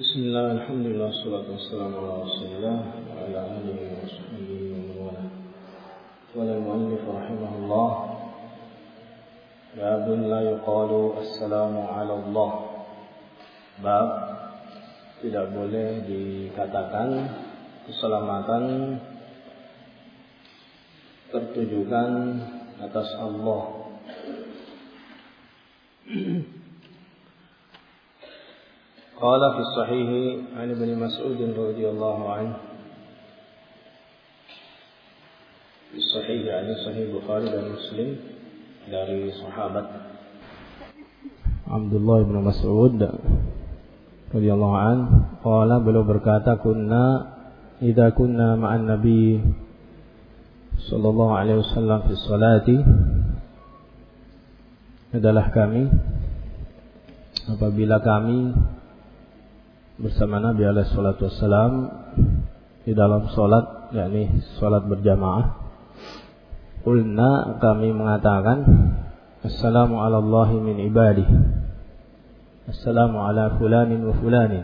Bismillah, alhamdulillah, salatu wassalamu ala rasulillah wa ala alihi wa sahbihi wa man wala. Qala al-mu'allif rahimahullah, babun la yuqalu assalamu ala Allah. Bab tidak boleh dikatakan keselamatan tertujukan atas Allah. Qala fi sahih an Ibnu Mas'ud radhiyallahu anhu, fi sahih sahih Bukhari dan Muslim dari sahabat Abdullah bin Mas'ud radhiyallahu anhu, qala, beliau berkata, idza kunna ma'an nabi sallallahu alaihi wasallam fi sholati, adalah kami apabila kami bersama Nabi alaihi salatu wassalam di dalam salat, yakni salat berjamaah. Qulna, kami mengatakan, assalamu ala Allahi min ibadih, assalamu ala fulanin wa fulanin.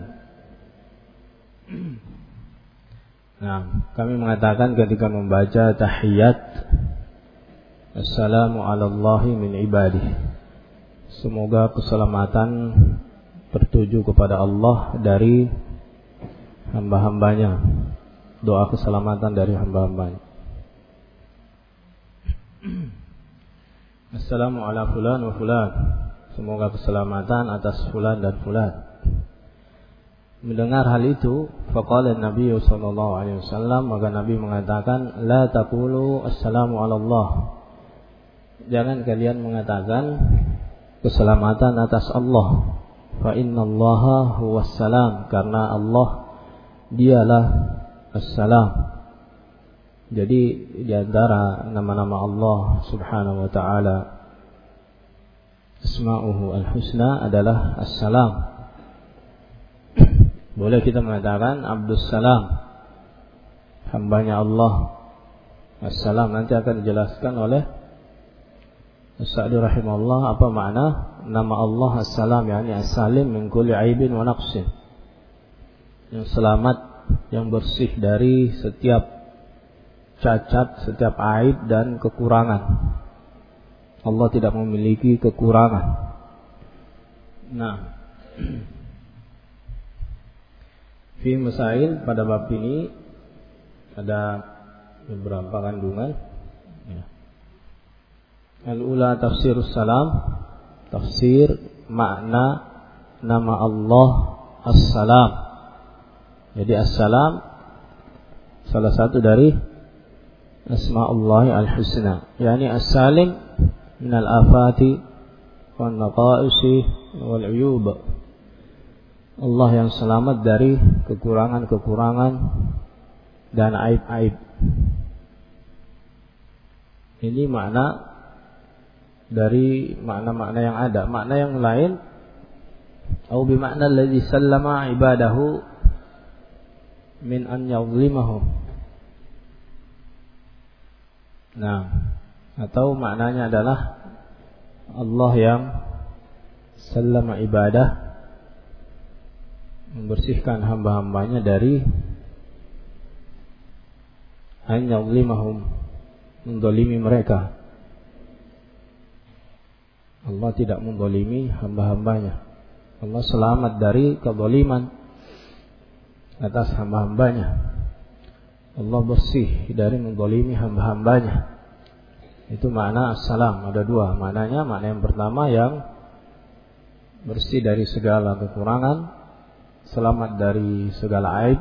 Nah, kami mengatakan ketika membaca tahiyat, assalamu ala Allahi min ibadih, semoga keselamatan tertuju kepada Allah dari hamba-hambanya, doa keselamatan dari hamba-hambanya. Assalamu ala fulan wa fulan, semoga keselamatan atas fulan dan fulan. Mendengar hal itu, faqala Nabi sallallahu alaihi wasallam, maka Nabi mengatakan, la taqulu assalamu ala Allah, jangan kalian mengatakan keselamatan atas Allah. Fa innallaha huwas salam, karena Allah dialah as-salam. Jadi di antara nama-nama Allah Subhanahu wa taala, asma'uhu al-husna adalah as-salam. Boleh kita mengatakan Abdus Salam, hambanya Allah as-salam. Nanti akan dijelaskan oleh As-Sa'di rahimahullah apa makna nama Allah As-Salam, yakni As-Salim min kulli aibin wa naqsin, yang selamat, yang bersih dari setiap cacat, setiap aib dan kekurangan. Allah tidak memiliki kekurangan. Nah, fi masail, pada bab ini ada beberapa kandungan. Al-ula tafsirus salam, tafsir makna nama Allah As-Salam. Jadi As-Salam salah satu dari Asma'ullahi Al-Husna, yakni As-Salim minal afati wan naqaisi wal uyub, Allah yang selamat dari kekurangan-kekurangan dan aib-aib. Ini makna dari makna-makna yang ada. Makna yang lain, au bi makna alladhi sallama ibadahu min an yadhlimahum. Nah, atau maknanya adalah Allah yang sallama ibadah, membersihkan hamba-hambanya dari an yadhlimahum, mendolimi mereka. Allah tidak mendolimi hamba-hambanya. Allah selamat dari kezaliman atas hamba-hambanya. Allah bersih dari mendolimi hamba-hambanya. Itu makna as-salam. Ada dua maknanya. Makna yang pertama yang bersih dari segala kekurangan, selamat dari segala aib.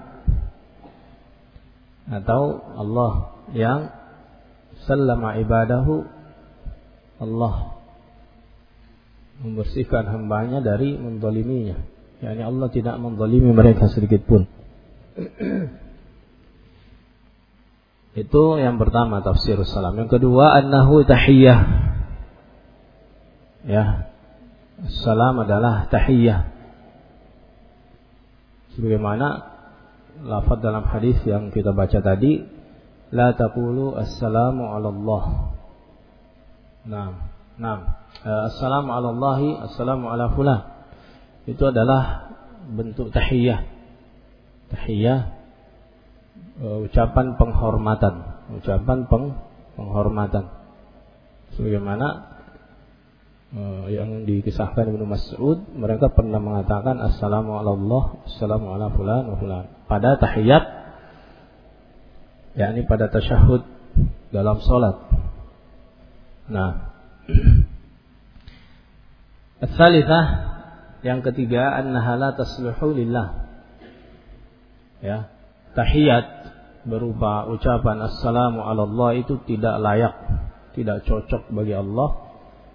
Atau Allah yang sallama ibadahu, Allah membersihkan hambanya dari mendoliminya, yakni Allah tidak mendolimi mereka sedikit pun. Itu yang pertama, tafsirus salam. Yang kedua, annahu tahiyyah. Ya, salam adalah tahiyyah, sebagaimana lafaz dalam hadis yang kita baca tadi, la taqulu assalamu ala Allah. Assalamu ala Allahi, assalamu ala fulan. Itu adalah bentuk tahiyah. Tahiyah ucapan penghormatan, penghormatan. Sebagaimana yang dikisahkan Ibnu Mas'ud, mereka pernah mengatakan assalamu ala Allah, assalamu ala fulan wa fulan pada tahiyat, yakni pada tasyahud dalam salat. Nah, as-salitsah, yang ketiga, annaha la tasluhu lillah. Ya, tahiyat berupa ucapan assalamu ala Allah itu tidak layak, tidak cocok bagi Allah.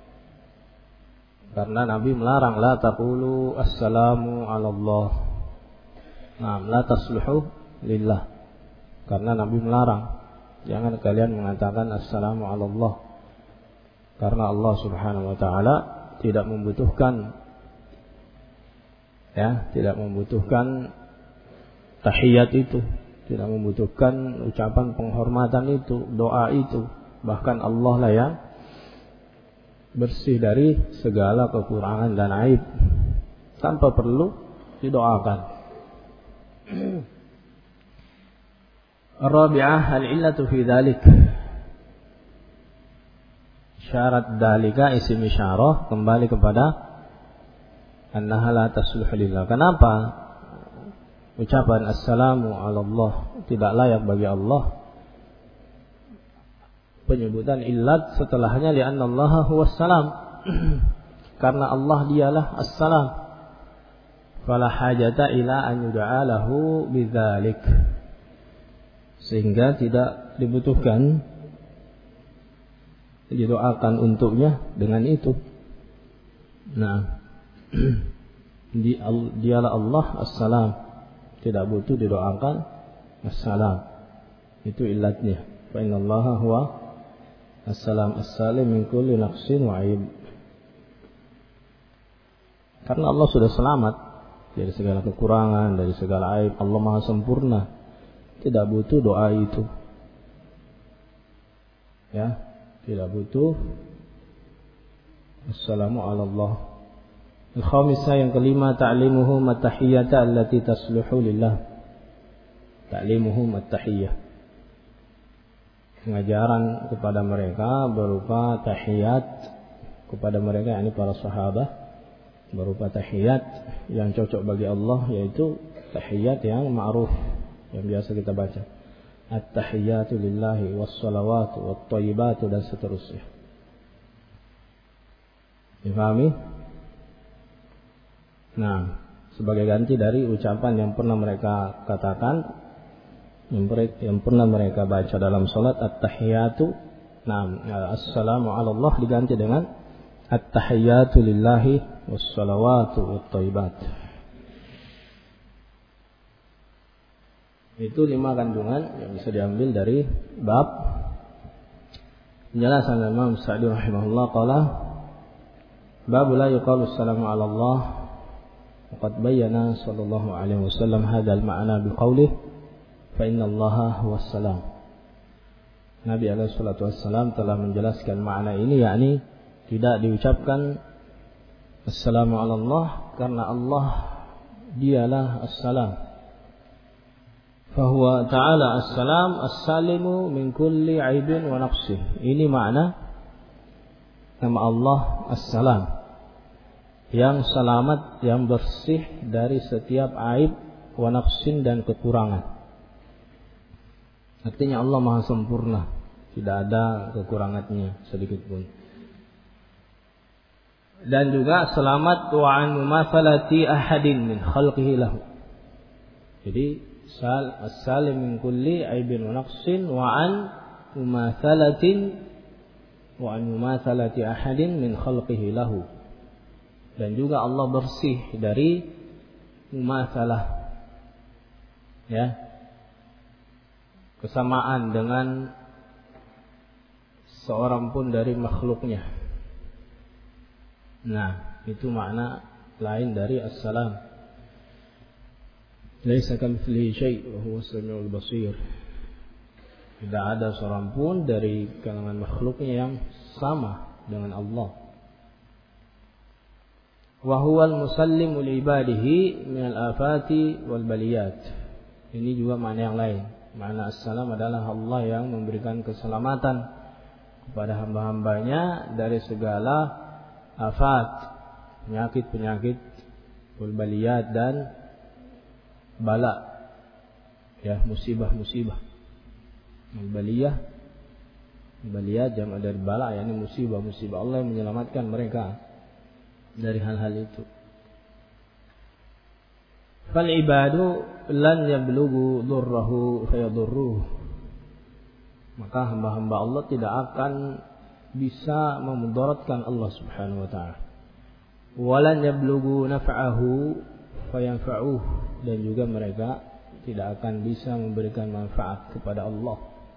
Karena Nabi melarang, la taqulu assalamu ala Allah. Nah, la tasluhu lillah. Karena Nabi melarang, jangan kalian mengatakan assalamu ala Allah. Karena Allah Subhanahu wa taala tidak membutuhkan tahiyat itu, tidak membutuhkan ucapan penghormatan itu, doa itu. Bahkan Allah lah yang bersih dari segala kekurangan dan aib, tanpa perlu didoakan. Ar-rabi'ah al-illatu fi dzalik. Syarat dalika isim isyarah kembali kepada annaha la tasluhu lillah. Kenapa ucapan assalamu ala Allah tidak layak bagi Allah? Penyebutan illat setelahnya li'anna Allah huwas salam. Karena Allah dialah as-salam. Fala hajata ila an yud'a lahu bidzalik. Sehingga tidak dibutuhkan didoakan untuknya dengan itu. Nah, dialah Allah as-salam, tidak butuh didoakan as-salam. Itu illatnya. Fa innallaha huwa as-salam as-salim min kulli naqsin wa aib. Karena Allah sudah selamat dari segala kekurangan, dari segala aib. Allah Maha sempurna, tidak butuh doa itu. Ya, tidak butuh assalamu ala Allah. Al-khamisah, yang kelima, ta'limuhum at-tahiyyata allati tasluhu lillah. Ta'limuhum at-tahiyyah, pengajaran kepada mereka berupa tahiyat kepada mereka, yakni para sahabat, berupa tahiyat yang cocok bagi Allah, yaitu tahiyat yang ma'ruf, yang biasa kita baca, at-tahiyyatu lillahi was-salawatu wat-thayyibatu, dan seterusnya. Difahami? Nah, sebagai ganti dari ucapan yang pernah mereka katakan, yang pernah mereka baca dalam salat, at-tahiyatu, assalamu ala Allah diganti dengan at-tahiyatu lillahi was-salawatu wat-thayyibat. Itu 5 kandungan yang bisa diambil dari bab penjelasan Imam Sa'di rahimahullah. Qala bab la yuqalu assalamu ala Allah. Waqad bayyana sallallahu alaihi wasallam hadzal ma'na biqaulih fa innallaha huwas salam. Nabi alaihi salatu wassalam telah menjelaskan makna ini, yakni tidak diucapkan assalamu ala Allah karena Allah dialah as-salam. Fa huwa ta'ala as-salam as-salimu min kulli aibin wa naqsin. Ini makna nama Allah as-salam, yang selamat, yang bersih dari setiap aib, wa naqsin, dan kekurangan. Artinya Allah Maha sempurna, tidak ada kekurangannya sedikit pun. Dan juga selamat wa an mumathalati ahadin min khalqihi lahu. Jadi as-salim min kulli aibin wa naqsin wa an mumathalati ahadin min khalqihi lahu. Dan juga Allah bersih dari mumathalah, ya, kesamaan dengan seorang pun dari makhluknya. Nah, itu makna lain dari as-salam. Laisa kamitslihi syai' wa huwas samiul basir. Tidak ada seorang pun dari kalangan makhluknya yang sama dengan Allah. wa huwal musallimu li ibadihi minal afati wal baliyat. Ini juga makna yang lain. Makna assalam adalah Allah yang memberikan keselamatan kepada hamba-hambanya dari segala afat, penyakit-penyakit, wal baliyat dan bala, ya, musibah-musibah. Baliyat jamak dari bala, yakni musibah-musibah. Allah yang menyelamatkan mereka dari hal-hal itu. Fal ibadu lan yablughu dhurrahu fayadurruh. Maka hamba-hamba Allah tidak akan bisa memudaratkan Allah Subhanahu wa taala. Walan yablughu naf'ahu fayanfa'uh, dan juga mereka tidak akan bisa memberikan manfaat kepada Allah.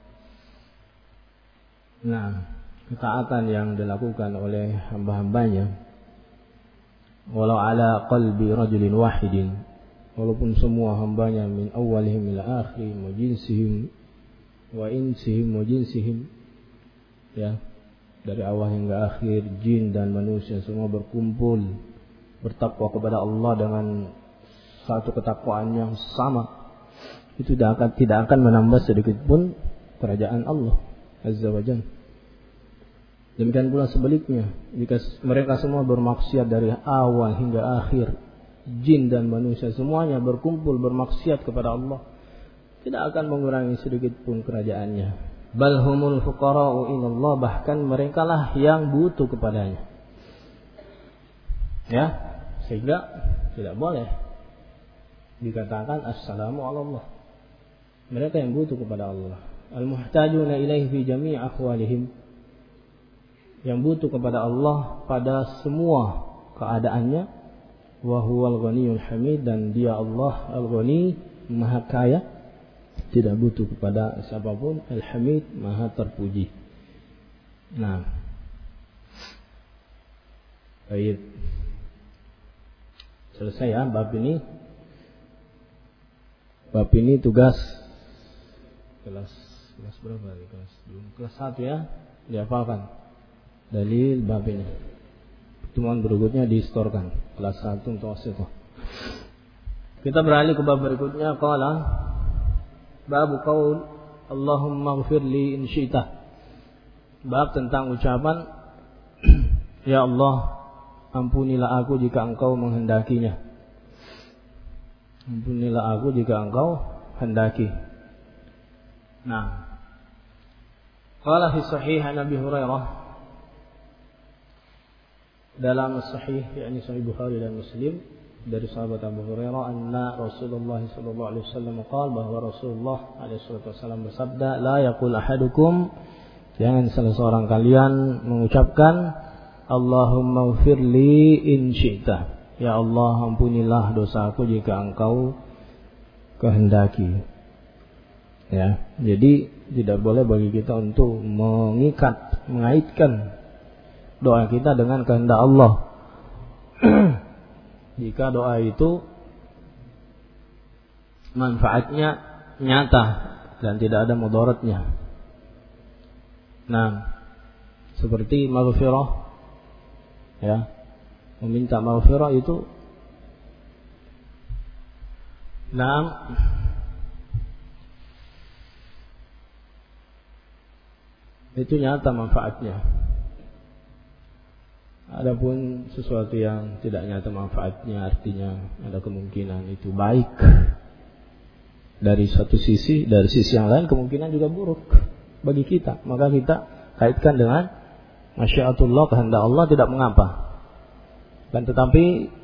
Nah, ketaatan yang dilakukan oleh hamba-hambanya, walau ala qalbi rajulin wahidin, walaupun semua hambanya min awalihim ila akhirihim wa jinsihim wa insihim wa jinsihim, ya, dari awal hingga akhir, jin dan manusia semua berkumpul bertakwa kepada Allah dengan satu ketakwaan yang sama, itu tidak akan menambah sedikit pun kerajaan Allah Azza wa Jalla. Demikian pula sebaliknya, jika mereka semua bermaksiat dari awal hingga akhir, jin dan manusia semuanya berkumpul bermaksiat kepada Allah, tidak akan mengurangi sedikit pun kerajaannya. Bal humul fuqara'u ilallah, bahkan merekalah yang butuh kepadanya. Ya, sehingga tidak boleh dikatakan assalamu ala Allah. Mereka yang butuh kepada Allah. Al-muhtajuna ilaihi fi jami' ahwalihim, yang butuh kepada Allah pada semua keadaannya. Wa huwal ghaniyul hamid, dan dia Allah al-ghani, maha kaya, tidak butuh kepada siapapun, al-hamid, maha terpuji. Nah, baik, selesai ya bab ini. Bab ini tugas kelas berapa nih? Kelas 1 ya, dihafalkan dalil bab ini. Pertemuan berikutnya distorkan kelas 1 untuk wasithah. Kita beralih ke bab berikutnya. Qala bab qaul Allahumma ighfirli in syi'ta. Bab tentang ucapan ya Allah, ampunilah aku jika engkau menghendakinya. Ampunilah aku jika engkau hendaki. Nah, qala fi sahih an Abi Hurairah, dalam sahih, yakni sahih Bukhari dan Muslim, dari sahabat Abu Hurairah, anna Rasulullah sallallahu alaihi wasallam qala, bahwa Rasulullah alaihi wasallam bersabda, la yaqul ahadukum, jangan salah seorang kalian mengucapkan Allahumma ighfirli in syi'ta, ya Allah, ampunilah dosaku jika engkau kehendaki. Ya, jadi tidak boleh bagi kita untuk mengaitkan doa kita dengan kehendak Allah. Jika doa itu manfaatnya nyata dan tidak ada mudaratnya. Nah, seperti maghfirah, ya, meminta maghfirah itu, nah, itu nyata manfaatnya. Adapun sesuatu yang tidak nyata manfaatnya, artinya ada kemungkinan itu baik dari satu sisi, dari sisi yang lain kemungkinan juga buruk bagi kita, maka kita kaitkan dengan masyiatullah, kehendak Allah, tidak mengapa. Dan tetapi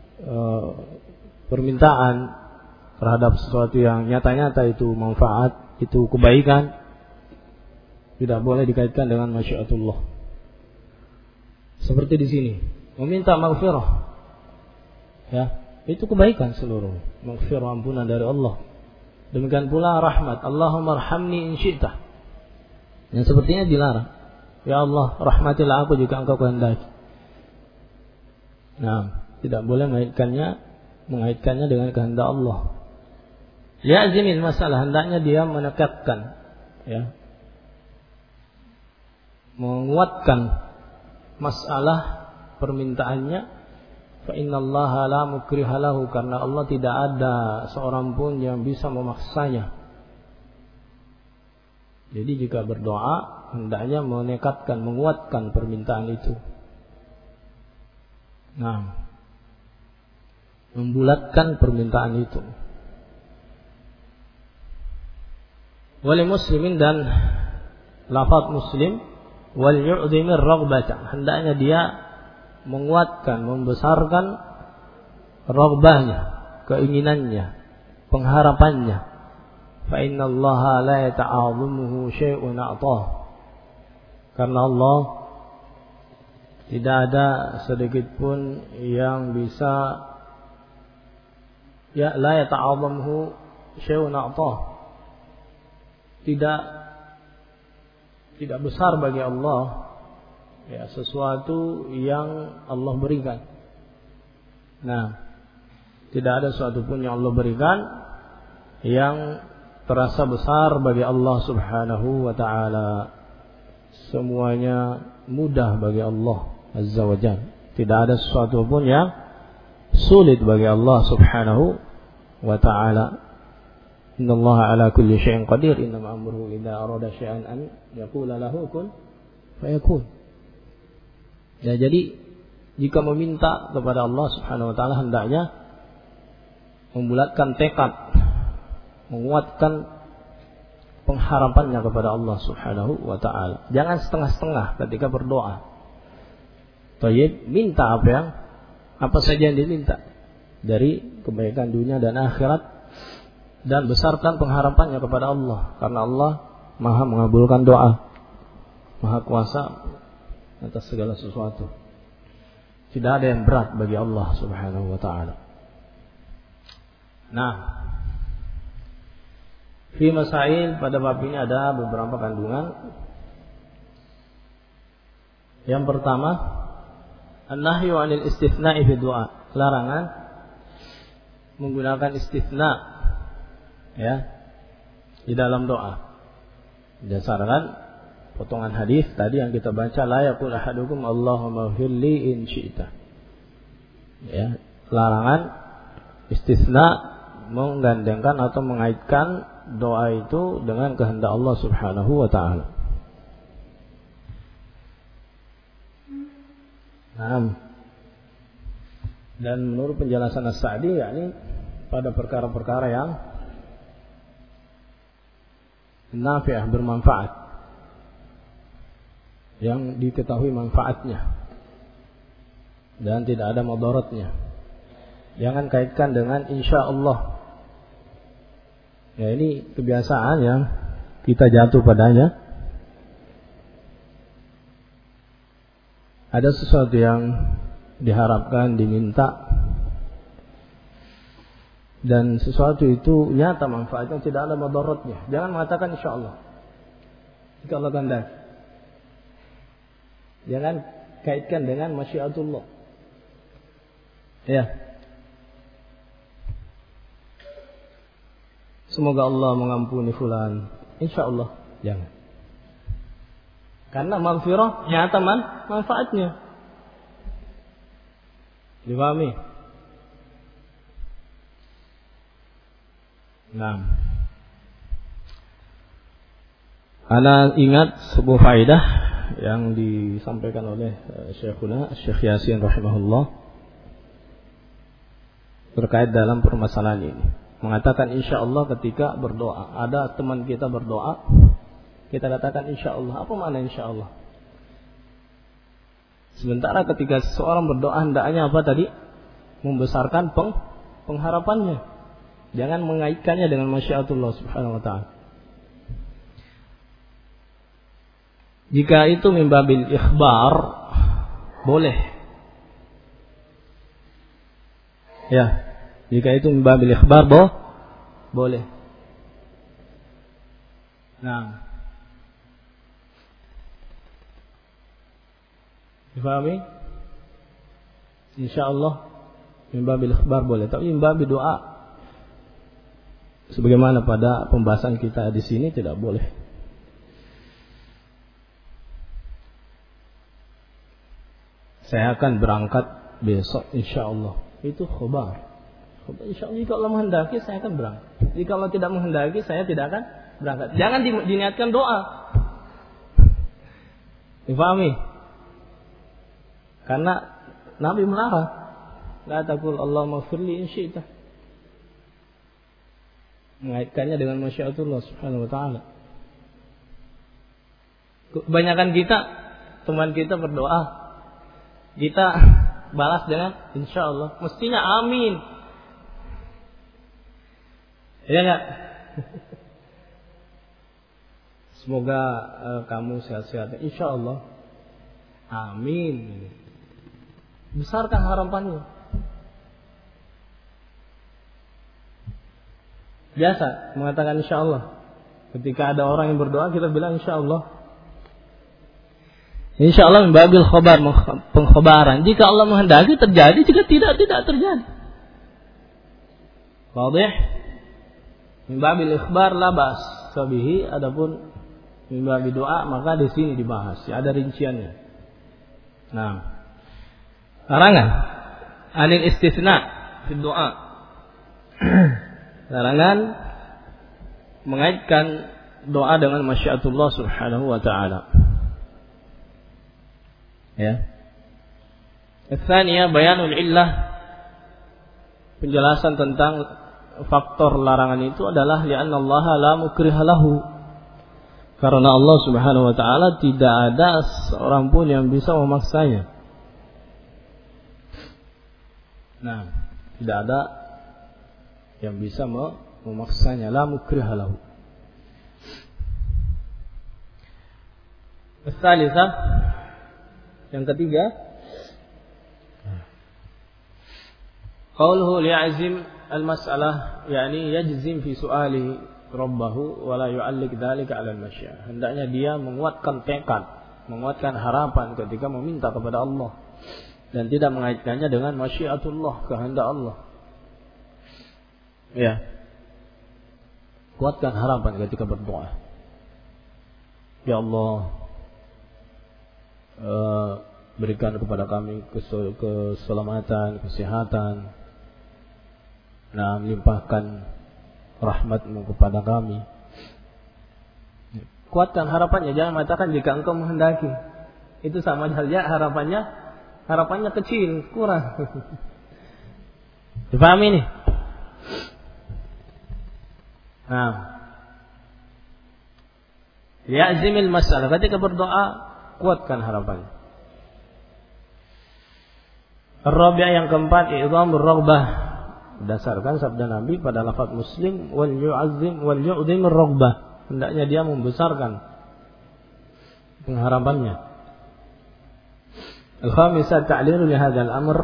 permintaan terhadap sesuatu yang nyata-nyata itu manfaat, itu kebaikan, tidak boleh dikaitkan dengan masyiatullah. Seperti di sini, meminta maghfirah, ya, itu kebaikan seluruh, maghfirah, ampunan dari Allah. Demikian pula rahmat, Allahumma arhamni in syi'ta, yang sepertinya dilarang. Ya Allah, rahmatilah aku jika engkau kehendaki. Nah, tidak boleh mengaitkannya dengan kehendak Allah. Ya azimil masalah, hendaknya dia menekatkan, ya, menguatkan masalah permintaannya Fa innallaha la mukriha lahu, karena Allah tidak ada seorang pun yang bisa memaksanya. Jadi jika berdoa hendaknya menekatkan, menguatkan permintaan itu. Nah, membulatkan permintaan itu. Wal muslimin, dan lafaz muslim, wal yu'dhimir raghbata, hendaknya dia menguatkan, membesarkan raghbahnya, keinginannya, pengharapannya. Fa innallaha la yata'azzamuhu syai'un a'tah, karena Allah tidak ada sedikit pun yang bisa la yata'azzamuhu syai'un a'tah, tidak besar bagi Allah sesuatu yang Allah berikan. Nah, tidak ada sesuatu pun yang Allah berikan yang terasa besar bagi Allah Subhanahu wa ta'ala. Semuanya mudah bagi Allah Azza wa Jalla. Tidak ada sesuatu pun yang sulit bagi Allah Subhanahu wa ta'ala. Innallaha ala kulli syai'in qadir, innama amruhu idza arada syai'an an yaqula lahu kun fayakun. Ya, jadi jika meminta kepada Allah Subhanahu wa ta'ala hendaknya membulatkan tekad, menguatkan pengharapannya kepada Allah Subhanahu wa ta'ala. Jangan setengah-setengah ketika berdoa. Thayyib, minta apa saja yang diminta dari kebaikan dunia dan akhirat, dan besarkan pengharapannya kepada Allah, karena Allah Maha mengabulkan doa, Maha kuasa atas segala sesuatu. Tidak ada yang berat bagi Allah Subhanahu wa ta'ala. Nah, fi masail, pada bab ini ada beberapa kandungan. Yang pertama, an-nahyu 'anil istitsna'i fi du'a, larangan menggunakan istitsna di dalam doa. Berdasarkan potongan hadis tadi yang kita baca, la yaqul ahadukum Allahumma ighfirli in syi'ta. Larangan istisna menggandengkan atau mengaitkan doa itu dengan kehendak Allah Subhanahu wa ta'ala. Dan menurut penjelasan As-Sa'di, yakni pada perkara-perkara yang nafi'ah, bermanfaat, yang diketahui manfaatnya dan tidak ada mudaratnya, jangan kaitkan dengan insyaallah. Ya, ini kebiasaan yang kita jatuh padanya. Ada sesuatu yang diharapkan, diminta, dan sesuatu itu nyata manfaatnya, tidak ada mudaratnya, jangan mengatakan insyaallah. Jika Allah kehendaki, jangan kaitkan dengan masyiatullah. Ya. Semoga Allah mengampuni fulan, insyaallah, jangan. Karena maghfirah nyata manfaatnya. Dipahami? Nah, ana ingat sebuah faedah yang disampaikan oleh Syekhuna Syekh Yasin rahimahullah terkait dalam permasalahan ini. Mengatakan insyaallah ketika berdoa. Ada teman kita berdoa, kita katakan insyaallah. Apa makna insyaallah? Sementara ketika seseorang berdoa hendaknya apa tadi? Membesarkan pengharapannya. Jangan mengaitkannya dengan masyiatullah Subhanahu wa ta'ala. Jika itu min babil ikhbar, boleh. Ya, jika itu min babil ikhbar, boleh. Nah, difahami? Insyaallah min babil ikhbar boleh, tapi min babil doa, sebagaimana pada pembahasan kita di sini, tidak boleh. Saya akan berangkat besok insyaallah. Itu khabar. Insyaallah jika Allah menghendaki saya akan berangkat. Jika Allah tidak menghendaki saya tidak akan berangkat. Jangan diniatkan doa. Difahami? Karena Nabi melarang. La taqul Allahumma firli in syi'ta. Mengaitkannya dengan masyiatullah subhanahu wa ta'ala. Kebanyakan kita, teman kita berdoa, kita balas dengan insyaallah. Mestinya amin. Ya enggak? Semoga kamu sehat-sehat. Insyaallah. Amin. Besarkan harapannya. Biasa mengatakan insyaallah. Ketika ada orang yang berdoa kita bilang insyaallah. Insyaallah membabil khabar, pengkhabaran. Jika Allah menghendaki terjadi, jika tidak terjadi. Wadih? Membabil ikhbar la bas sabihi, adapun membabil doa maka di sini dibahas, ada rinciannya. Nah, larangan anil istisna fi doa. Larangan mengaitkan doa dengan masyiatullah subhanahu wa ta'ala. Ya. Tsaniyah bayanul illah, penjelasan tentang faktor larangan itu adalah li'anna Allah la mukriha lahu, karena Allah subhanahu wa ta'ala tidak ada seorang pun yang bisa memaksanya. Nah, tidak ada yang bisa memaksanya, la mukriha lahu. Tsalitsah, yang ketiga, qauluhu li'azim al-mas'alah, yakni yajzim fi su'ali rabbahu wa la yu'alliq dzalika 'ala al-masyiah. Hendaknya dia menguatkan tekad, menguatkan harapan ketika meminta kepada Allah dan tidak mengaitkannya dengan masyiatullah, kehendak Allah. Ya. Kuatkan harapan ketika berdoa. Ya Allah, berikan kepada kami keselamatan, kesehatan. Nah, limpahkan rahmat-Mu kepada kami. Kuatkan harapannya, jangan mengatakan jika Engkau menghendaki. Itu sama saja harapannya kecil, kurang. Dipahami ini? Nah, ya'zimil masalah, ketika berdoa kuatkan harapannya. Ar-rabi' yang keempat, i'dhamur raghbah, berdasarkan sabda Nabi pada lafaz Muslim, wal yu'azzim ar-raghbah, hendaknya dia membesarkan pengharapannya. Al-khamisah ta'lil li hadzal amr,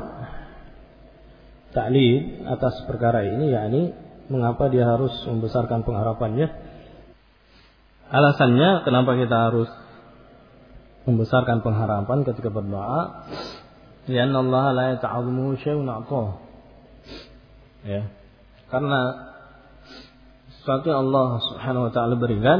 ta'lil atas perkara ini, yakni mengapa dia harus membesarkan pengharapannya. Alasannya kenapa kita harus membesarkan pengharapan ketika berdoa, lianna Allah la yata'azzamu syai'un a'tah. Ya. Karena sesuatu yang Allah Subhanahu wa taala berikan,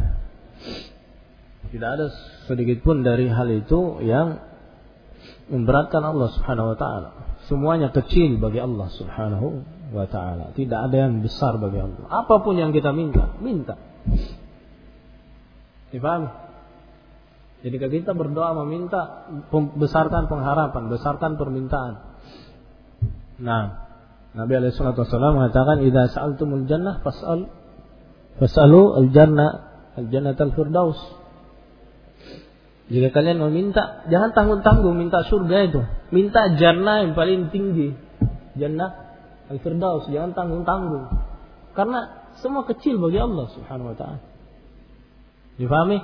tidak ada sedikit pun dari hal itu yang memberatkan Allah Subhanahu wa taala. Semuanya kecil bagi Allah Subhanahu wa ta'ala. Tidak ada yang besar bagi Allah. Apapun yang kita minta. Dipahami? Jadi kalau kita berdoa meminta, besarkan pengharapan, besarkan permintaan. Nah, Nabi alaihi salatu wasallam mengatakan, "Idza sa'altumul jannah fas'alu al-jannatal firdaus." Jika kalian meminta, jangan tanggung-tanggung minta surga itu. Minta jannah yang paling tinggi. Jannah al-firdaus, jangan tanggung-tanggung. Karena semua kecil bagi Allah Subhanahu wa taala. Difahami?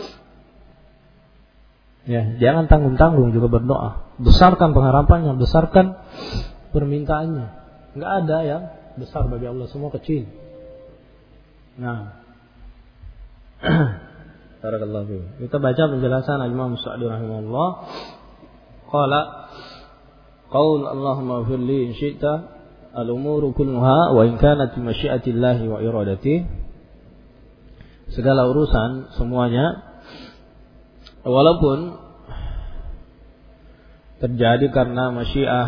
Ya, jangan tanggung-tanggung juga berdoa. Besarkan pengharapannya, besarkan permintaannya. Enggak ada yang besar bagi Allah, semua kecil. Nah, barakallahu fiik. Kita baca penjelasan Imam Sa'di rahimahullah. Qala qaul Allahumma ighfir li in syi'ta al-umuru kulluha wa in kanat bi masyiatillahi wa iradatihi. Segala urusan semuanya, walaupun terjadi karena masyiah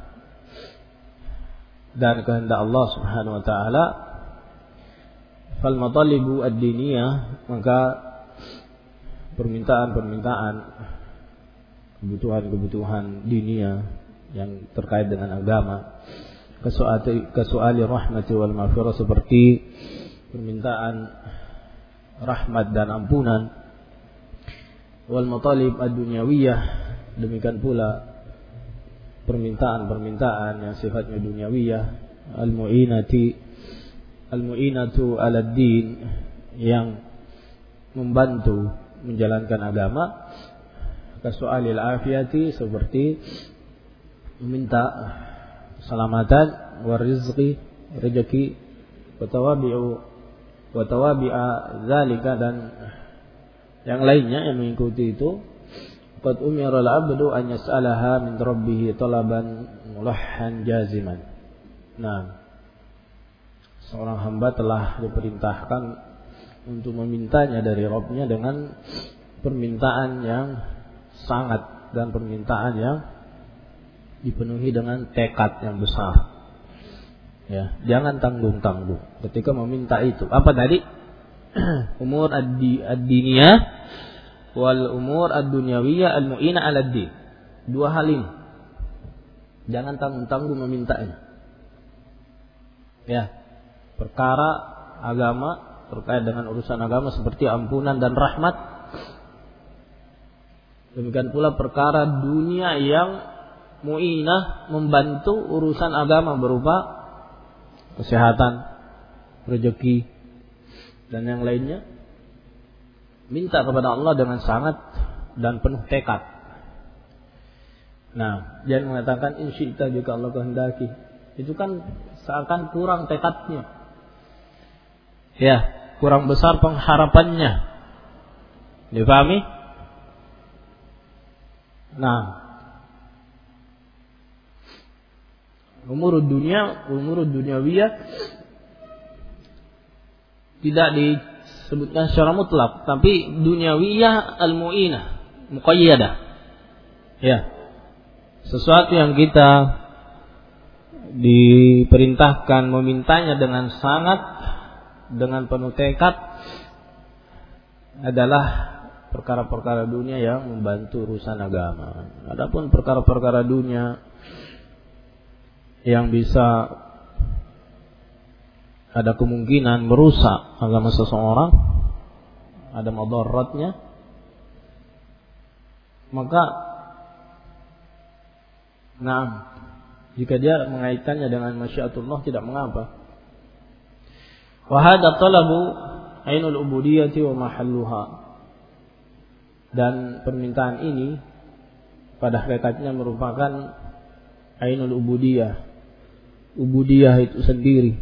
dan kehendak Allah Subhanahu wa taala, fal matalibu ad-diniyah, maka permintaan-permintaan, kebutuhan-kebutuhan dunia yang terkait dengan agama, kesuali rahmati wal maghfirah, seperti permintaan rahmat dan ampunan, wal matalib ad-dunyawiyah, demikian pula permintaan-permintaan yang sifatnya dunyawiyah, al-mu'inatu 'ala ad-din, yang membantu menjalankan agama, kasu'alil afiyati, seperti meminta keselamatan, warizqi, rezeki, wa tawabi'a zalika, dan yang lainnya yang mengikuti itu. Qad umira al-'abdu an yas'alaha min rabbih talaban mulahhan jaziman. Nah, seorang hamba telah diperintahkan untuk memintanya dari Rabb-nya dengan permintaan yang sangat dan permintaan yang dipenuhi dengan tekad yang besar. Ya, jangan tanggung-tanggung ketika meminta itu. Apa tadi? Umur ad-diniyah wal umur ad-dunyawiyah al-mu'ina 'ala ad-din. Dua hal ini. Jangan tanggung-tanggung memintanya. Ya, perkara agama, terkait dengan urusan agama seperti ampunan dan rahmat. Demikian pula perkara dunia yang mu'inah, membantu urusan agama berupa kesehatan, rezeki, dan yang lainnya. Minta kepada Allah dengan sangat dan penuh tekad. Nah, jangan mengatakan insyi'ta jika Allah kehendaki. Itu kan seakan kurang tekadnya. Ya, kurang besar pengharapannya. Dipahami? Nah, umur dunyawiyah tidak disebutkan secara mutlak, tapi dunyawiyah al-mu'inah, muqayyadah. Ya. Sesuatu yang kita diperintahkan memintanya dengan sangat, dengan penuh tekad, adalah perkara-perkara dunia yang membantu urusan agama. Adapun perkara-perkara dunia yang bisa ada kemungkinan merusak agama seseorang, ada madaratnya, maka jika dia mengaitkannya dengan masyiatullah tidak mengapa. Wa hadha talabu ainul ubudiyyati wa mahalluha. Dan permintaan ini pada hakikatnya merupakan ainul ubudiyah. Ubudiyah itu sendiri.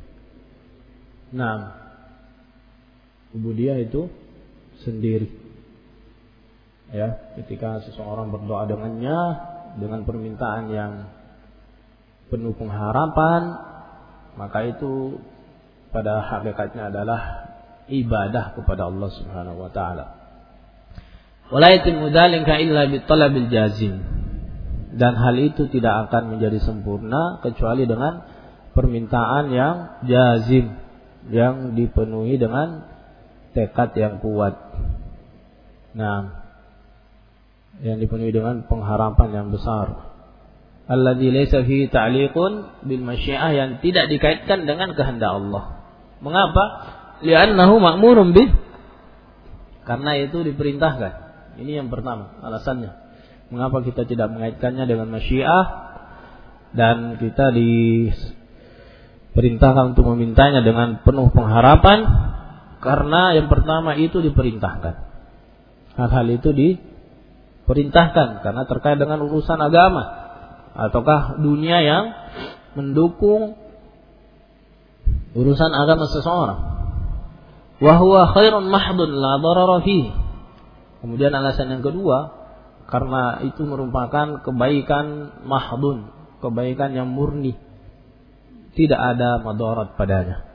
Nah, ubudiyah itu sendiri. Ya, ketika seseorang berdoa dengannya dengan permintaan yang penuh pengharapan, maka itu pada hakikatnya adalah ibadah kepada Allah Subhanahu wa taala. Wala yatimmu dzalika illa bitalabil jazim. Dan hal itu tidak akan menjadi sempurna kecuali dengan permintaan yang jazim, yang dipenuhi dengan tekad yang kuat. Nah, yang dipenuhi dengan pengharapan yang besar. Alladzi laysa fihi ta'liqun bil masyiah, yang tidak dikaitkan dengan kehendak Allah. Mengapa? Li'annahu ma'murun bih. Karena itu diperintahkan. Ini yang pertama alasannya. Mengapa kita tidak mengaitkannya dengan masyiah dan kita diperintahkan untuk memintanya dengan penuh pengharapan? Karena yang pertama itu diperintahkan. Hal-hal itu diperintahkan karena terkait dengan urusan agama ataukah dunia yang mendukung urusan agama seseorang. Wa huwa khairun mahdun la darara fihi. Kemudian alasan yang kedua, karena itu merupakan kebaikan mahdun, kebaikan yang murni, tidak ada madarat padanya.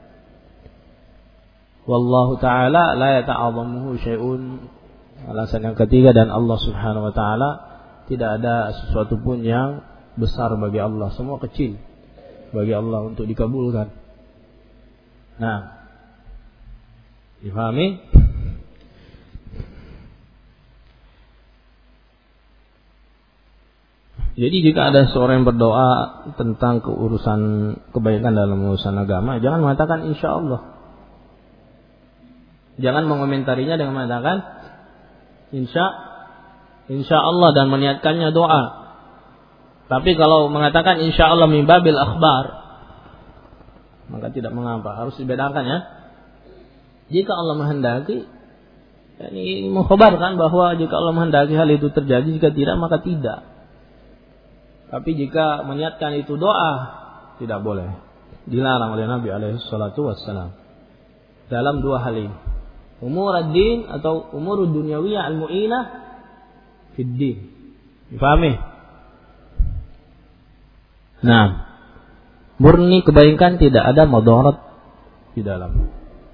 Wallahu ta'ala la yata'adhamuhu syai'un. Alasan yang ketiga, dan Allah Subhanahu wa ta'ala tidak ada sesuatu pun yang besar bagi Allah, semua kecil bagi Allah untuk dikabulkan. Nah, difahami? Jadi jika ada seorang yang berdoa tentang kebaikan dalam urusan agama, jangan mengatakan insya Allah. Jangan mengomentarinya dengan mengatakan insya Allah dan meniatkannya doa. Tapi kalau mengatakan insya Allah min babil akhbar, maka tidak mengapa. Harus dibedakan ya. Jika Allah menghendaki, ini mengkhabarkan bahwa jika Allah menghendaki hal itu terjadi, jika tidak maka tidak. Tapi jika meniatkan itu doa, tidak boleh. Dilarang oleh Nabi alaihi salatu wassalam. Dalam dua hal ini. Umur ad-din atau umur dunyawiyah al-mu'inah fid din. Dipahami? Nah, murni kebaikan tidak ada madarat di dalam.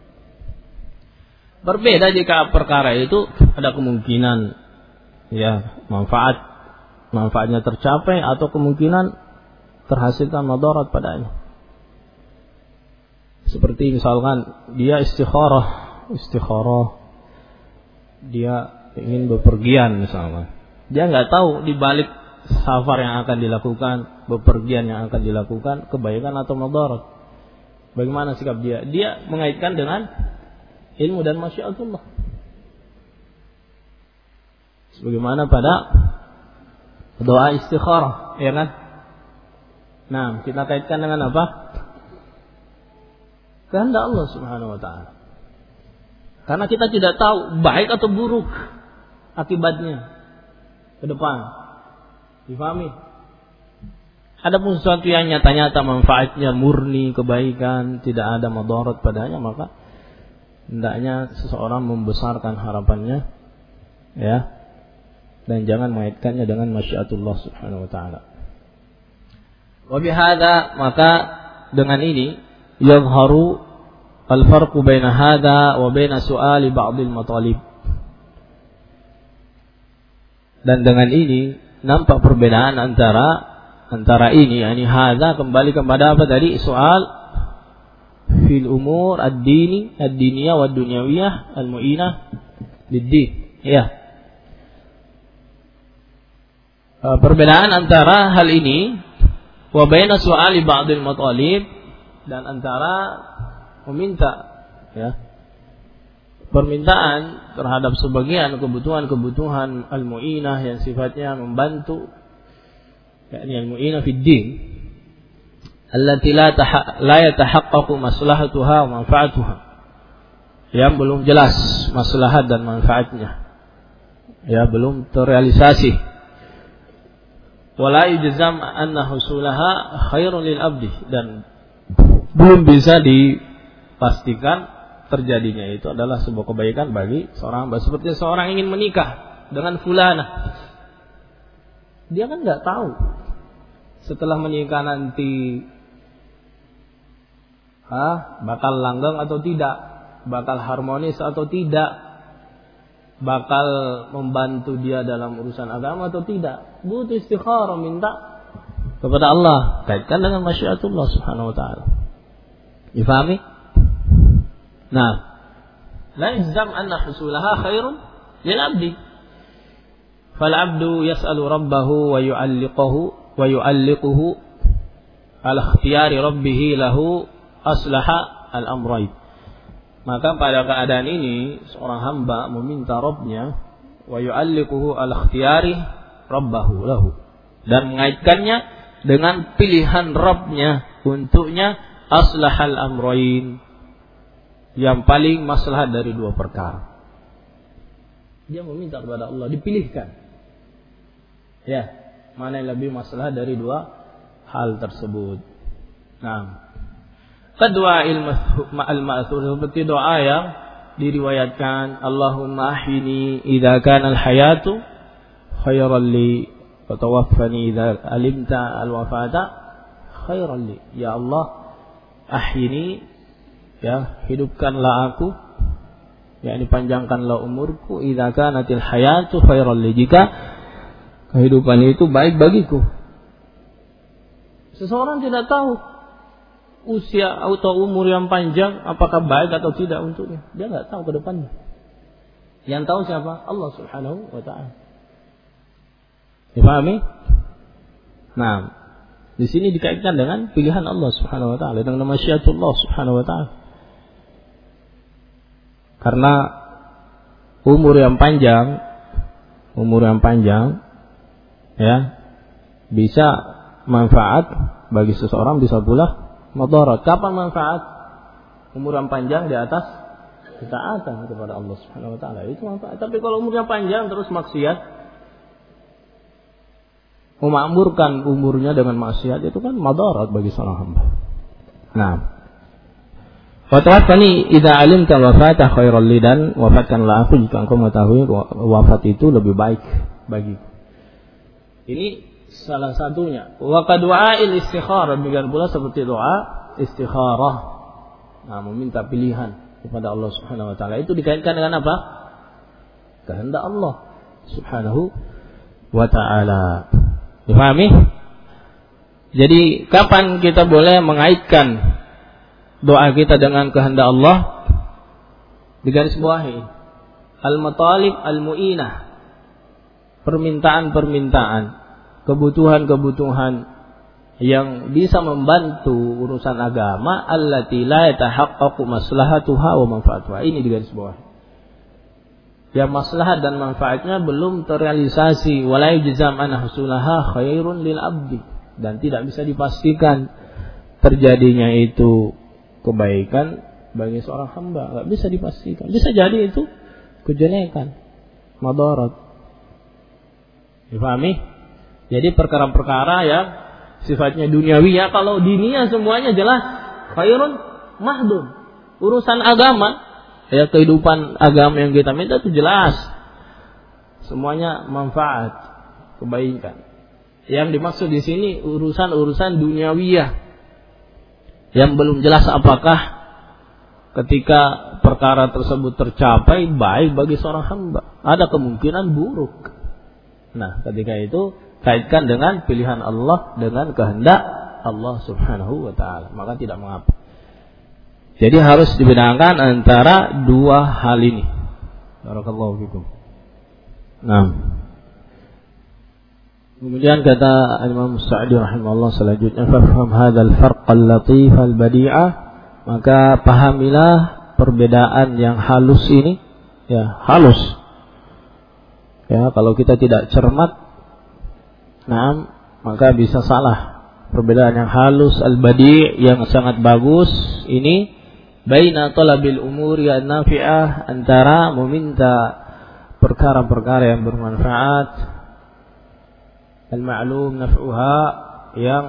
Berbeda jika perkara itu ada kemungkinan ya manfaatnya tercapai atau kemungkinan terhasilkan madarat padanya. Seperti misalkan dia istikharah, dia ingin bepergian misalnya. Dia nggak tahu di balik safar yang akan dilakukan, bepergian yang akan dilakukan, kebaikan atau madarat. Bagaimana sikap dia? Dia mengaitkan dengan ilmu dan masyiatullah. Sebagaimana pada doa istikharah, ya kan? Nah, kita kaitkan dengan apa? Kehendak Allah Subhanahu wa taala. Karena kita tidak tahu baik atau buruk akibatnya ke depan. Difahami? Adapun sesuatu yang nyata-nyata manfaatnya murni kebaikan, tidak ada madarat padanya, maka hendaknya seseorang membesarkan harapannya, ya, dan jangan mengaitkannya dengan masyiatullah Subhanahu wa taala. Wa bihadza, maka dengan ini yadhharu al-farqu baina hadza wa baina su'ali ba'dil matalib. Dan dengan ini nampak perbedaan antara ini, yakni hadza kembali kepada apa tadi? Soal fil umur ad-diniyah wa dunyawiyah al-mu'inah lid-din. Ya. Perbedaan antara hal ini wa baina su'ali ba'dil matalib dan antara meminta, ya, permintaan terhadap sebagian kebutuhan al-mu'inah yang sifatnya membantu, yakni al-mu'inah fid din allati la yatahaqqaqu maslahatuha wa manfaatuha, yang belum jelas maslahat dan manfaatnya, ya, belum terrealisasi. Wala yujzam anna husulaha khairun lil abdi, dan belum bisa dipastikan terjadinya itu adalah sebuah kebaikan bagi seorang hamba. Seperti seorang ingin menikah dengan fulana, dia kan nggak tahu setelah menikah nanti bakal langgeng atau tidak, bakal harmonis atau tidak, bakal membantu dia dalam urusan agama atau tidak. Butuh istikharah, minta kepada Allah, kaitkan dengan masyiatullah Subhanahu wa taala. Difahami? Nah, la yajzam anna husulaha khairun lil abdi. Fal abdu yas'alu rabbahu wa yu'alliquhu ala ikhtiyari rabbih lahu aslaha al-amrayn. Maka pada keadaan ini seorang hamba meminta Rabbnya wa yu'alliquhu ala ikhtiyari rabbahu lahu, dan mengaitkannya dengan pilihan Rabbnya untuknya aslahal amrayn, yang paling maslahat dari dua perkara. Dia meminta kepada Allah dipilihkan, ya, mana yang lebih maslahat dari dua hal tersebut. Nah, kedua al-ma'thur seperti doa yang diriwayatkan, Allahumma ahyini idza kana al-hayatu khairan li wa tawaffani idza alimta al-wafata khairan li. Ya Allah, ahyini, ya, hidupkanlah aku, yakni panjangkanlah umurku, idza kanatil hayatu khairan li, jika kehidupan itu baik bagiku. Seseorang tidak tahu usia atau umur yang panjang apakah baik atau tidak untuknya. Dia nggak tahu ke depannya. Yang tahu siapa? Allah Subhanahu wa ta'ala. Dipahami? Nah, di sini dikaitkan dengan pilihan Allah Subhanahu wa ta'ala, dengan masyiatullah Subhanahu wa ta'ala. Karena umur yang panjang ya, bisa manfaat bagi seseorang, bisa pula madarat. Kapan manfaat? Umur yang panjang di atas ketaatan kepada Allah Subhanahu wa ta'ala, itu manfaat. Tapi kalau umurnya panjang terus maksiat, memakmurkan umurnya dengan maksiat, itu kan madarat bagi seorang hamba. Nah, wa tawaffani idza alimta wafata khairal li, dan wafatkanlah aku jika engkau mengetahui wafat itu lebih baik bagiku. Ini salah satunya. Wa qad du'a'il istikharah, demikian pula seperti doa istikharah. Nah, meminta pilihan kepada Allah Subhanahu wa ta'ala, itu dikaitkan dengan apa? Kehendak Allah Subhanahu wa ta'ala. Dipahami? Jadi kapan kita boleh mengaitkan doa kita dengan kehendak Allah? Digarisbawahi al-matalib al-mu'inah, permintaan-permintaan, kebutuhan-kebutuhan yang bisa membantu urusan agama, allati la yatahaqqaqu maslahatuha wa manfaatuha. Ini digarisbawahi. Yang maslahat dan manfaatnya belum terrealisasi, wala yujzam an husulaha khairun lil abdi, dan tidak bisa dipastikan terjadinya itu kebaikan bagi seorang hamba, enggak bisa dipastikan. Bisa jadi itu kejelekan, madarat. Dipahami? Jadi perkara-perkara yang sifatnya duniawi, ya kalau dunia semuanya jelas khairun mahdum. Urusan agama, ya kehidupan agama yang kita minta itu jelas semuanya manfaat, kebaikan. Yang dimaksud di sini urusan-urusan duniawiyah yang belum jelas apakah ketika perkara tersebut tercapai baik bagi seorang hamba, ada kemungkinan buruk. Nah, ketika itu kaitkan dengan pilihan Allah, dengan kehendak Allah Subhanahu wa ta'ala, maka tidak mengapa. Jadi harus dibedakan antara dua hal ini. Barakallahu fikum. Nah, kemudian kata Imam Sa'di rahimahullah selanjutnya, fafham hadzal farq al-latif al-badi'ah, maka pahamilah perbedaan yang halus ini, ya, halus. Ya, kalau kita tidak cermat, nah, maka bisa salah. Perbedaan yang halus al-badi' yang sangat bagus ini baina talabil umuri an-nafi'ah, antara meminta perkara-perkara yang bermanfaat, al-ma'lum naf'uha, yang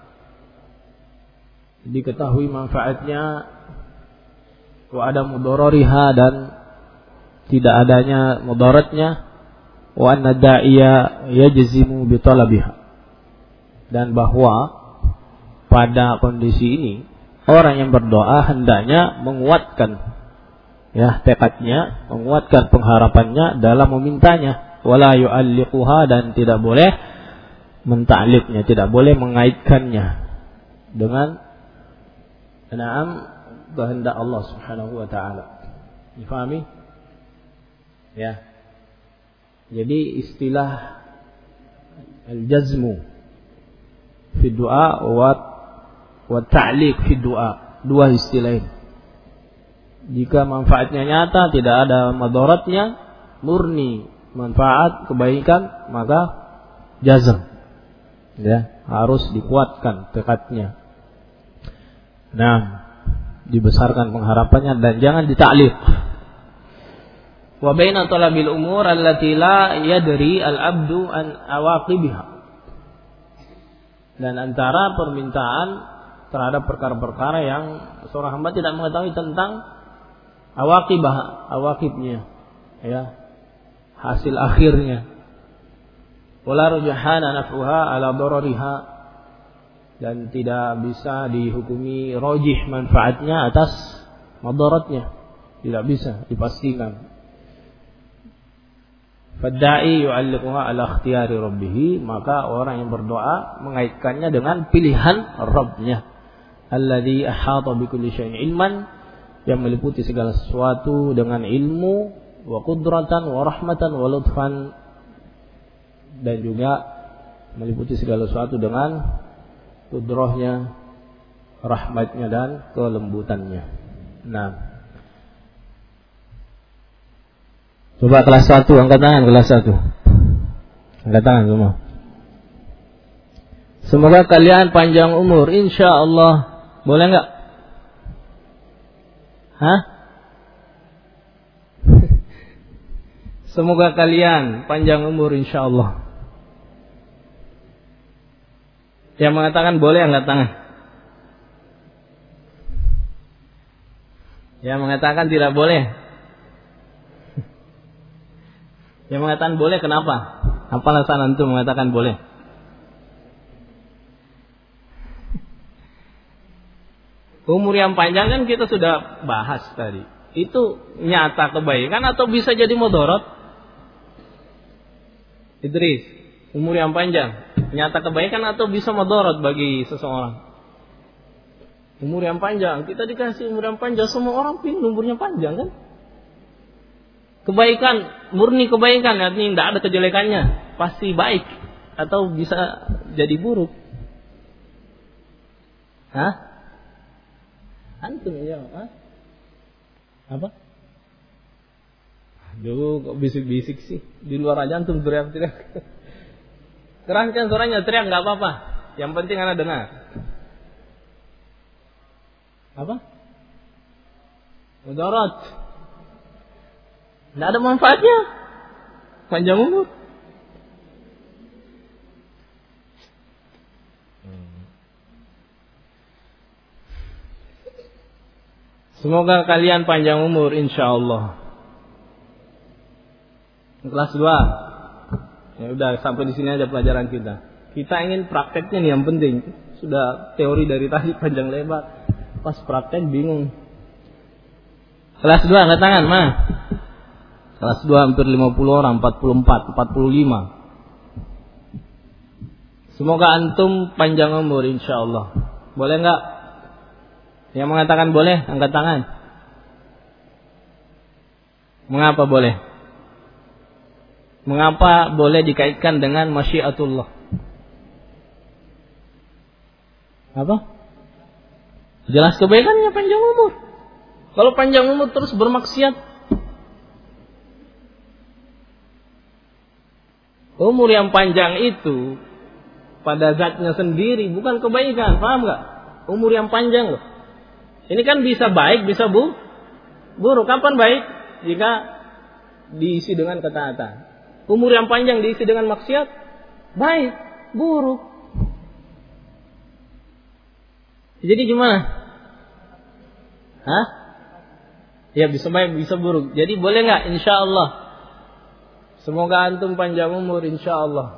diketahui manfaatnya, wa ada mudarariha, dan tidak adanya mudaratnya, wa anna da'iya yajzimu bi talabiha, dan bahwa pada kondisi ini orang yang berdoa hendaknya menguatkan, ya, tekadnya, menguatkan pengharapannya dalam memintanya, wala yu'alliquha, dan tidak boleh menta'liqnya, tidak boleh mengaitkannya dengan kehendak Allah Subhanahu wa ta'ala. Difahami? Ya. Jadi istilah al-jazmu fi du'a wa ta'liq fi du'a, dua istilah ini. Jika manfaatnya nyata, tidak ada madaratnya, murni manfaat kebaikan, maka jazm, ya, harus dikuatkan tekadnya. Nah, dibesarkan pengharapannya dan jangan dita'liq. Wa baina talabil umur allati la yadri al-'abdu an awaqibiha, dan antara permintaan terhadap perkara-perkara yang seorang hamba tidak mengetahui tentang awaqibnya, ya, hasil akhirnya. Wala rujhana naf'uha ala darariha, dan tidak bisa dihukumi rajih manfaatnya atas madaratnya, tidak bisa dipastikan. Fadda'i yu'alliquha ala ikhtiyari rabbih, maka orang yang berdoa mengaitkannya dengan pilihan Rabbnya. Alladzi ahata bikulli syai'in ilman, yang meliputi segala sesuatu dengan ilmu, wa qudratan wa rahmatan wa lutfan, dan juga meliputi segala sesuatu dengan kudrahnya, rahmatnya dan kelembutannya. Nah, coba kelas 1, angkat tangan kelas 1. Angkat tangan semua. Semoga kalian panjang umur, insyaallah. Boleh enggak? Hah? Semoga kalian panjang umur, insyaallah. Yang mengatakan boleh, angkat tangan. Yang mengatakan tidak boleh. Yang mengatakan boleh, kenapa? Apa alasan antum mengatakan boleh? Umur yang panjang kan kita sudah bahas tadi. Itu nyata kebaikan atau bisa jadi mudarat? Idris, umur yang panjang nyata kebaikan atau bisa mudarat bagi seseorang? Umur yang panjang, kita dikasih umur yang panjang, semua orang pingin umurnya panjang kan? Kebaikan, murni kebaikan, artinya tidak ada kejelekannya, pasti baik atau bisa jadi buruk. Hah? Antum ya, apa? Aduh, kok bisik-bisik sih? Di luar aja antum teriak-teriak. Keraskan suaranya, teriak nggak apa-apa. Yang penting anak dengar. Apa? Mudarat. Nggak ada manfaatnya. Panjang umur. Semoga kalian panjang umur, insyaallah. Kelas 2. Ya udah, sampai di sini aja pelajaran kita. Kita ingin prakteknya nih yang penting. Sudah teori dari tadi panjang lebar. Pas praktek bingung. Kelas 2 angkat tangan, mah. Kelas 2 hampir 50 orang, 44, 45. Semoga antum panjang umur, insyaallah. Boleh enggak? Yang mengatakan boleh, angkat tangan. Mengapa boleh? Mengapa boleh dikaitkan dengan masyiatullah? Apa? Jelas kebaikannya panjang umur. Kalau panjang umur terus bermaksiat, umur yang panjang itu pada zatnya sendiri bukan kebaikan, paham nggak? Umur yang panjang loh. Ini kan bisa baik, bisa buruk. Kapan baik? Jika diisi dengan ketaatan. Umur yang panjang diisi dengan maksiat, baik, buruk. Jadi gimana? Hah? Ya bisa baik, bisa buruk. Jadi boleh nggak? Insyaallah. Semoga antum panjang umur, insyaallah.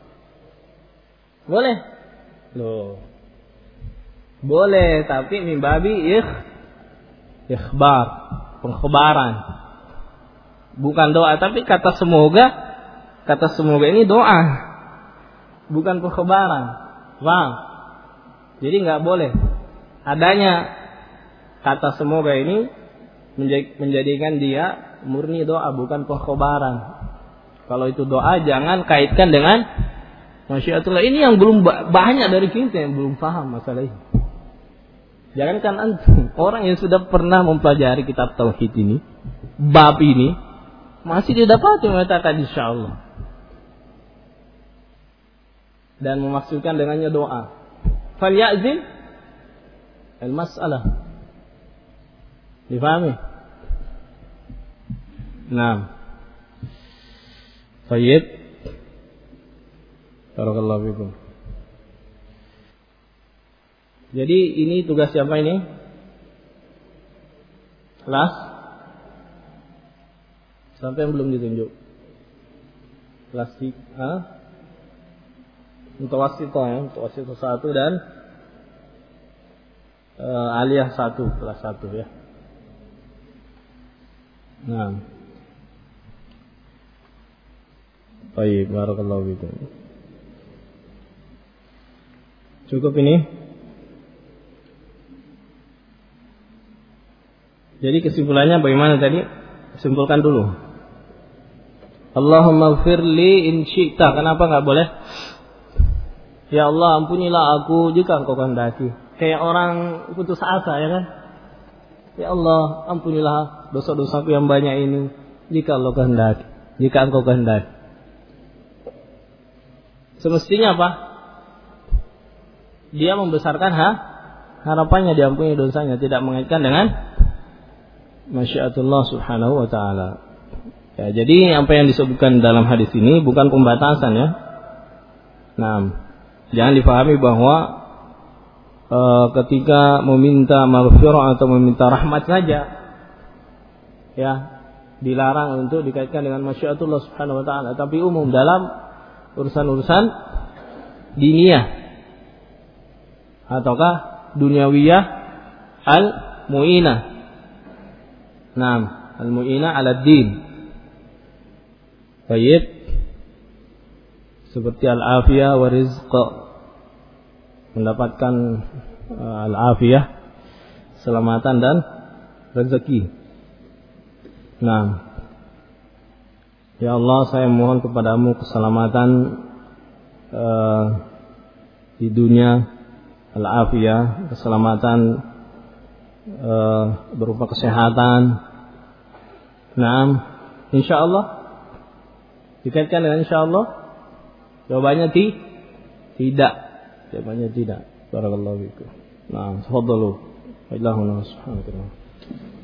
Boleh? Loh. Boleh, tapi min babi ikhbar, pengkhabaran. Bukan doa, tapi kata semoga ini doa. Bukan pengkhabaran. Paham? Jadi enggak boleh adanya kata semoga ini menjadikan dia murni doa, bukan pengkhabaran. Kalau itu doa jangan kaitkan dengan masyiatullah. Ini yang belum banyak dari kita yang belum paham masalah ini. Jangankan antum, orang yang sudah pernah mempelajari kitab tauhid ini, bab ini, masih didapati mengatakan insyaallah. Dan memaksudkan dengannya doa. Falyazim al-mas'alah. Difahami? Nah. Baik. Barakallahu fikum. Jadi ini tugas siapa ini? Kelas? Sampai yang belum ditunjuk. Kelas Mutawassithah ya, Mutawassithah 1 dan Aliyah 1, kelas 1 ya. Nah. Baik, barakallahu fikum. Cukup ini. Jadi kesimpulannya bagaimana tadi? Simpulkan dulu. Allahumma ighfirli in syi'ta. Kenapa enggak boleh? Ya Allah, ampunilah aku jika Engkau kehendaki. Kayak orang putus asa, ya kan? Ya Allah, ampunilah dosa-dosaku yang banyak ini jika Allah kehendaki, jika Engkau kehendaki. Semestinya apa? Dia membesarkan harapannya diampuni dosanya, tidak mengaitkan dengan masyiatullah subhanahu wa ta'ala. Ya, jadi apa yang disebutkan dalam hadis ini bukan pembatasan ya. Nah, jangan dipahami bahwa ketika meminta maghfirah atau meminta rahmat saja ya dilarang untuk dikaitkan dengan masyiatullah subhanahu wa ta'ala, tapi umum dalam urusan-urusan diniyah ataukah dunyawiyah al-mu'inah. Naam, al-mu'inah 'ala din. Baik. Seperti al-afiyah wa rizq, mendapatkan al-afiyah, keselamatan dan rezeki. Nah, ya Allah, saya mohon kepadamu keselamatan di dunia, al-afiyah, keselamatan berupa kesehatan. Nah, insyaallah dikaitkan dengan insyaallah. Jawabannya tidak. Jawabannya tidak. Barakallahu fikum. Nah, tafadhalu. Allahumma subhanahu wa ta'ala.